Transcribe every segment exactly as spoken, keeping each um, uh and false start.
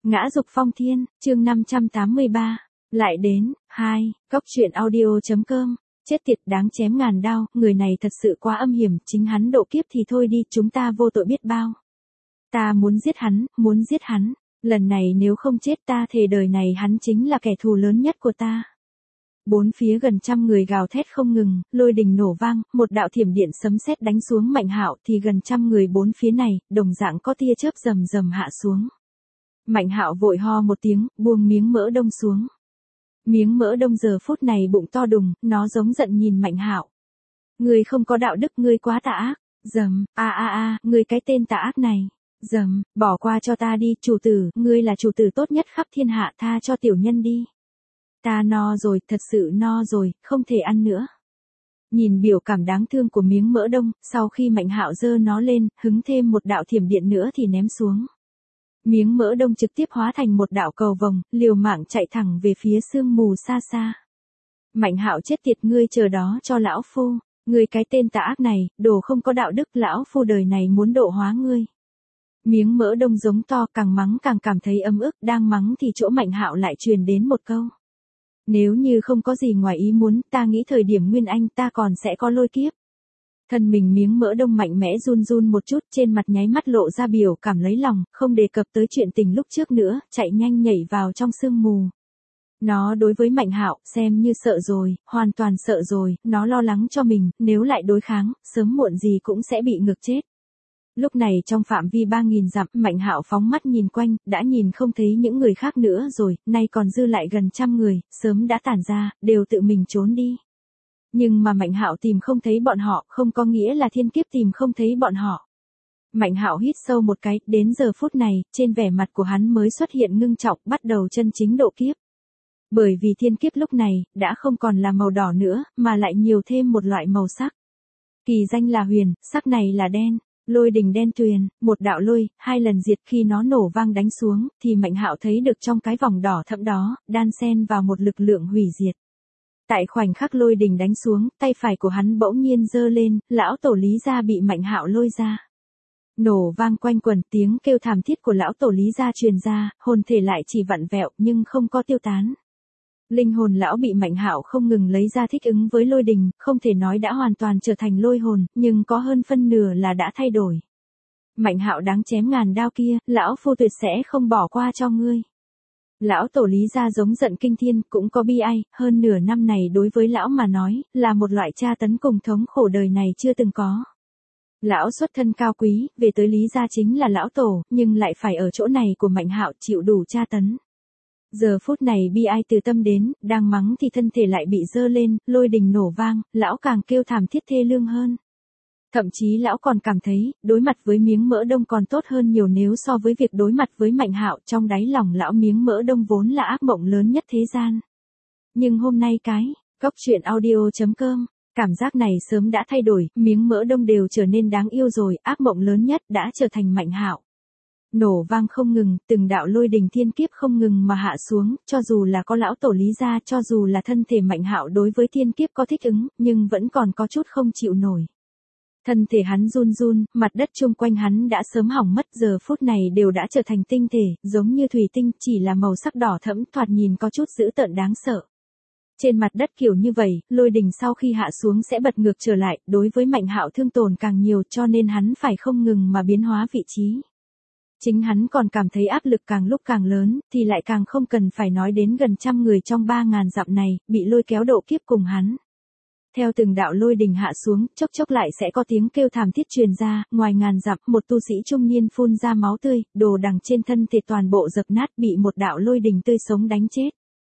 Ngã dục phong thiên, chương năm trăm tám mươi ba. Lại đến, hai, cốc truyện audio.com. Chết tiệt đáng chém ngàn đao, người này thật sự quá âm hiểm, chính hắn độ kiếp thì thôi đi, chúng ta vô tội biết bao. Ta muốn giết hắn, muốn giết hắn, lần này nếu không chết ta thề đời này hắn chính là kẻ thù lớn nhất của ta. Bốn phía gần trăm người gào thét không ngừng, lôi đình nổ vang, một đạo thiểm điện sấm sét đánh xuống Mạnh Hạo thì gần trăm người bốn phía này, đồng dạng có tia chớp rầm rầm hạ xuống. Mạnh Hạo vội ho một tiếng, buông miếng mỡ đông xuống. Miếng mỡ đông giờ phút này bụng to đùng, nó giống giận nhìn Mạnh Hạo. Ngươi không có đạo đức, ngươi quá tà ác. Dầm, a a a, ngươi cái tên tà ác này. Dầm, bỏ qua cho ta đi, chủ tử, ngươi là chủ tử tốt nhất khắp thiên hạ, tha cho tiểu nhân đi. Ta no rồi, thật sự no rồi, không thể ăn nữa. Nhìn biểu cảm đáng thương của miếng mỡ đông, sau khi Mạnh Hạo giơ nó lên, hứng thêm một đạo thiểm điện nữa thì ném xuống. Miếng mỡ đông trực tiếp hóa thành một đạo cầu vồng, liều mạng chạy thẳng về phía sương mù xa xa. Mạnh Hạo chết tiệt, ngươi chờ đó cho lão phu, ngươi cái tên tà ác này, đồ không có đạo đức, lão phu đời này muốn độ hóa ngươi. Miếng mỡ đông giống to, càng mắng càng cảm thấy ấm ức, đang mắng thì chỗ Mạnh Hạo lại truyền đến một câu. Nếu như không có gì ngoài ý muốn, ta nghĩ thời điểm Nguyên Anh ta còn sẽ có lôi kiếp. Thân mình miếng mỡ đông mạnh mẽ run run một chút, trên mặt nháy mắt lộ ra biểu cảm lấy lòng, không đề cập tới chuyện tình lúc trước nữa, chạy nhanh nhảy vào trong sương mù. Nó đối với Mạnh Hạo, xem như sợ rồi, hoàn toàn sợ rồi, nó lo lắng cho mình, nếu lại đối kháng, sớm muộn gì cũng sẽ bị ngược chết. Lúc này trong phạm vi ba nghìn dặm, Mạnh Hạo phóng mắt nhìn quanh, đã nhìn không thấy những người khác nữa rồi, nay còn dư lại gần trăm người, sớm đã tản ra, đều tự mình trốn đi. Nhưng mà Mạnh Hạo tìm không thấy bọn họ, không có nghĩa là thiên kiếp tìm không thấy bọn họ. Mạnh Hạo hít sâu một cái, đến giờ phút này, trên vẻ mặt của hắn mới xuất hiện ngưng trọng, bắt đầu chân chính độ kiếp. Bởi vì thiên kiếp lúc này, đã không còn là màu đỏ nữa, mà lại nhiều thêm một loại màu sắc. Kỳ danh là huyền, sắc này là đen. Lôi đình đen tuyền, một đạo lôi, hai lần diệt, khi nó nổ vang đánh xuống, thì Mạnh Hạo thấy được trong cái vòng đỏ thẫm đó, đan xen vào một lực lượng hủy diệt. Tại khoảnh khắc lôi đình đánh xuống, tay phải của hắn bỗng nhiên giơ lên, lão tổ Lý Gia bị Mạnh Hạo lôi ra. Nổ vang quanh quẩn, tiếng kêu thảm thiết của lão tổ Lý Gia truyền ra, hồn thể lại chỉ vặn vẹo nhưng không có tiêu tán. Linh hồn lão bị Mạnh Hạo không ngừng lấy ra thích ứng với lôi đình, không thể nói đã hoàn toàn trở thành lôi hồn, nhưng có hơn phân nửa là đã thay đổi. Mạnh Hạo đáng chém ngàn đao kia, lão phu tuyệt sẽ không bỏ qua cho ngươi. Lão tổ Lý Gia giống giận kinh thiên, cũng có bi ai, hơn nửa năm này đối với lão mà nói, là một loại tra tấn cùng thống khổ đời này chưa từng có. Lão xuất thân cao quý, về tới Lý Gia chính là lão tổ, nhưng lại phải ở chỗ này của Mạnh Hạo chịu đủ tra tấn. Giờ phút này bi ai từ tâm đến, đang mắng thì thân thể lại bị dơ lên, lôi đình nổ vang, lão càng kêu thảm thiết thê lương hơn. Thậm chí lão còn cảm thấy, đối mặt với miếng mỡ đông còn tốt hơn nhiều nếu so với việc đối mặt với Mạnh Hạo, trong đáy lòng lão miếng mỡ đông vốn là ác mộng lớn nhất thế gian. Nhưng hôm nay cái, cốc truyện audio.com, cảm giác này sớm đã thay đổi, miếng mỡ đông đều trở nên đáng yêu rồi, ác mộng lớn nhất đã trở thành Mạnh Hạo. Nổ vang không ngừng, từng đạo lôi đình thiên kiếp không ngừng mà hạ xuống, cho dù là có lão tổ Lý Gia, cho dù là thân thể Mạnh Hạo đối với thiên kiếp có thích ứng, nhưng vẫn còn có chút không chịu nổi. Thân thể hắn run run, mặt đất chung quanh hắn đã sớm hỏng mất, giờ phút này đều đã trở thành tinh thể, giống như thủy tinh, chỉ là màu sắc đỏ thẫm, thoạt nhìn có chút dữ tợn đáng sợ. Trên mặt đất kiểu như vậy, lôi đình sau khi hạ xuống sẽ bật ngược trở lại, đối với Mạnh Hạo thương tổn càng nhiều cho nên hắn phải không ngừng mà biến hóa vị trí. Chính hắn còn cảm thấy áp lực càng lúc càng lớn, thì lại càng không cần phải nói đến gần trăm người trong ba ngàn dặm này, bị lôi kéo độ kiếp cùng hắn. Theo từng đạo lôi đình hạ xuống, chốc chốc lại sẽ có tiếng kêu thảm thiết truyền ra, ngoài ngàn dặm, một tu sĩ trung niên phun ra máu tươi, đồ đằng trên thân thể toàn bộ dập nát, bị một đạo lôi đình tươi sống đánh chết.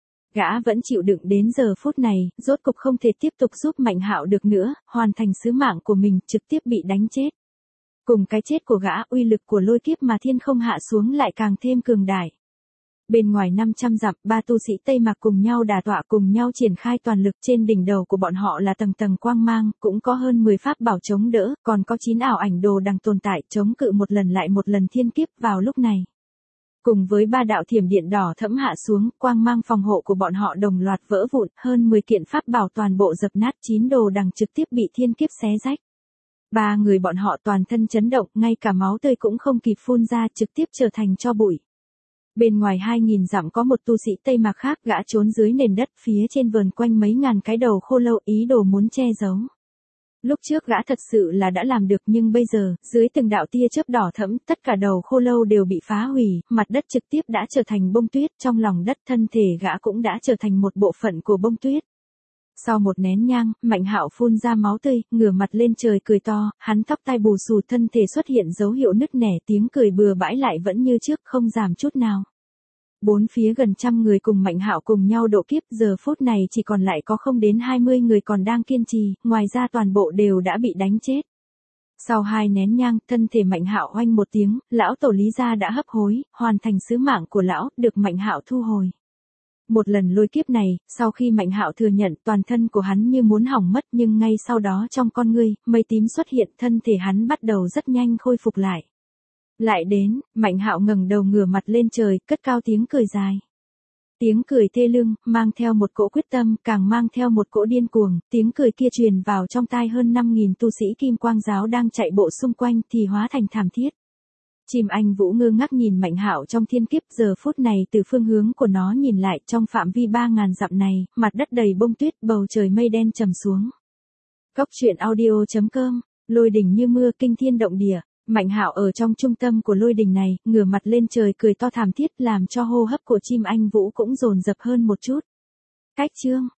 Gã vẫn chịu đựng đến giờ phút này, rốt cục không thể tiếp tục giúp Mạnh Hạo được nữa, hoàn thành sứ mạng của mình, trực tiếp bị đánh chết. Cùng cái chết của gã, uy lực của lôi kiếp mà thiên không hạ xuống lại càng thêm cường đại. Bên ngoài năm trăm dặm, ba tu sĩ Tây Mạc cùng nhau đả tọa cùng nhau triển khai toàn lực, trên đỉnh đầu của bọn họ là tầng tầng quang mang, cũng có hơn mười pháp bảo chống đỡ, còn có chín ảo ảnh đồ đang tồn tại, chống cự một lần lại một lần thiên kiếp vào lúc này. Cùng với ba đạo thiểm điện đỏ thẫm hạ xuống, quang mang phòng hộ của bọn họ đồng loạt vỡ vụn, hơn mười kiện pháp bảo toàn bộ dập nát, chín đồ đằng trực tiếp bị thiên kiếp xé rách. Ba người bọn họ toàn thân chấn động, ngay cả máu tươi cũng không kịp phun ra, trực tiếp trở thành tro bụi. Bên ngoài hai nghìn dặm có một tu sĩ Tây Mạc khác, gã trốn dưới nền đất phía trên vườn quanh mấy ngàn cái đầu khô lâu, ý đồ muốn che giấu. Lúc trước gã thật sự là đã làm được, nhưng bây giờ, dưới từng đạo tia chớp đỏ thẫm, tất cả đầu khô lâu đều bị phá hủy, mặt đất trực tiếp đã trở thành bông tuyết, trong lòng đất thân thể gã cũng đã trở thành một bộ phận của bông tuyết. Sau một nén nhang, Mạnh Hạo phun ra máu tươi, ngửa mặt lên trời cười to, hắn tóc tai bù xù, thân thể xuất hiện dấu hiệu nứt nẻ, tiếng cười bừa bãi lại vẫn như trước, không giảm chút nào. Bốn phía gần trăm người cùng Mạnh Hạo cùng nhau độ kiếp, giờ phút này chỉ còn lại có không đến hai mươi người còn đang kiên trì, ngoài ra toàn bộ đều đã bị đánh chết. Sau hai nén nhang, thân thể Mạnh Hạo oanh một tiếng, lão tổ Lý gia đã hấp hối, hoàn thành sứ mạng của lão, được Mạnh Hạo thu hồi. Một lần lôi kiếp này, sau khi Mạnh Hạo thừa nhận, toàn thân của hắn như muốn hỏng mất, nhưng ngay sau đó trong con ngươi, mây tím xuất hiện, thân thể hắn bắt đầu rất nhanh khôi phục lại. Lại đến, Mạnh Hạo ngẩng đầu ngửa mặt lên trời, cất cao tiếng cười dài. Tiếng cười thê lương, mang theo một cỗ quyết tâm, càng mang theo một cỗ điên cuồng, tiếng cười kia truyền vào trong tai hơn năm nghìn tu sĩ Kim Quang giáo đang chạy bộ xung quanh thì hóa thành thảm thiết. Chim Anh Vũ ngơ ngác nhìn Mạnh Hạo trong thiên kiếp, giờ phút này từ phương hướng của nó nhìn lại, trong phạm vi ba ngàn dặm này, mặt đất đầy bông tuyết, bầu trời mây đen trầm xuống. Cốc truyện audio chấm com, lôi đỉnh như mưa, kinh thiên động địa. Mạnh Hạo ở trong trung tâm của lôi đỉnh này, ngửa mặt lên trời cười to thảm thiết, làm cho hô hấp của chim Anh Vũ cũng dồn dập hơn một chút. Cách chương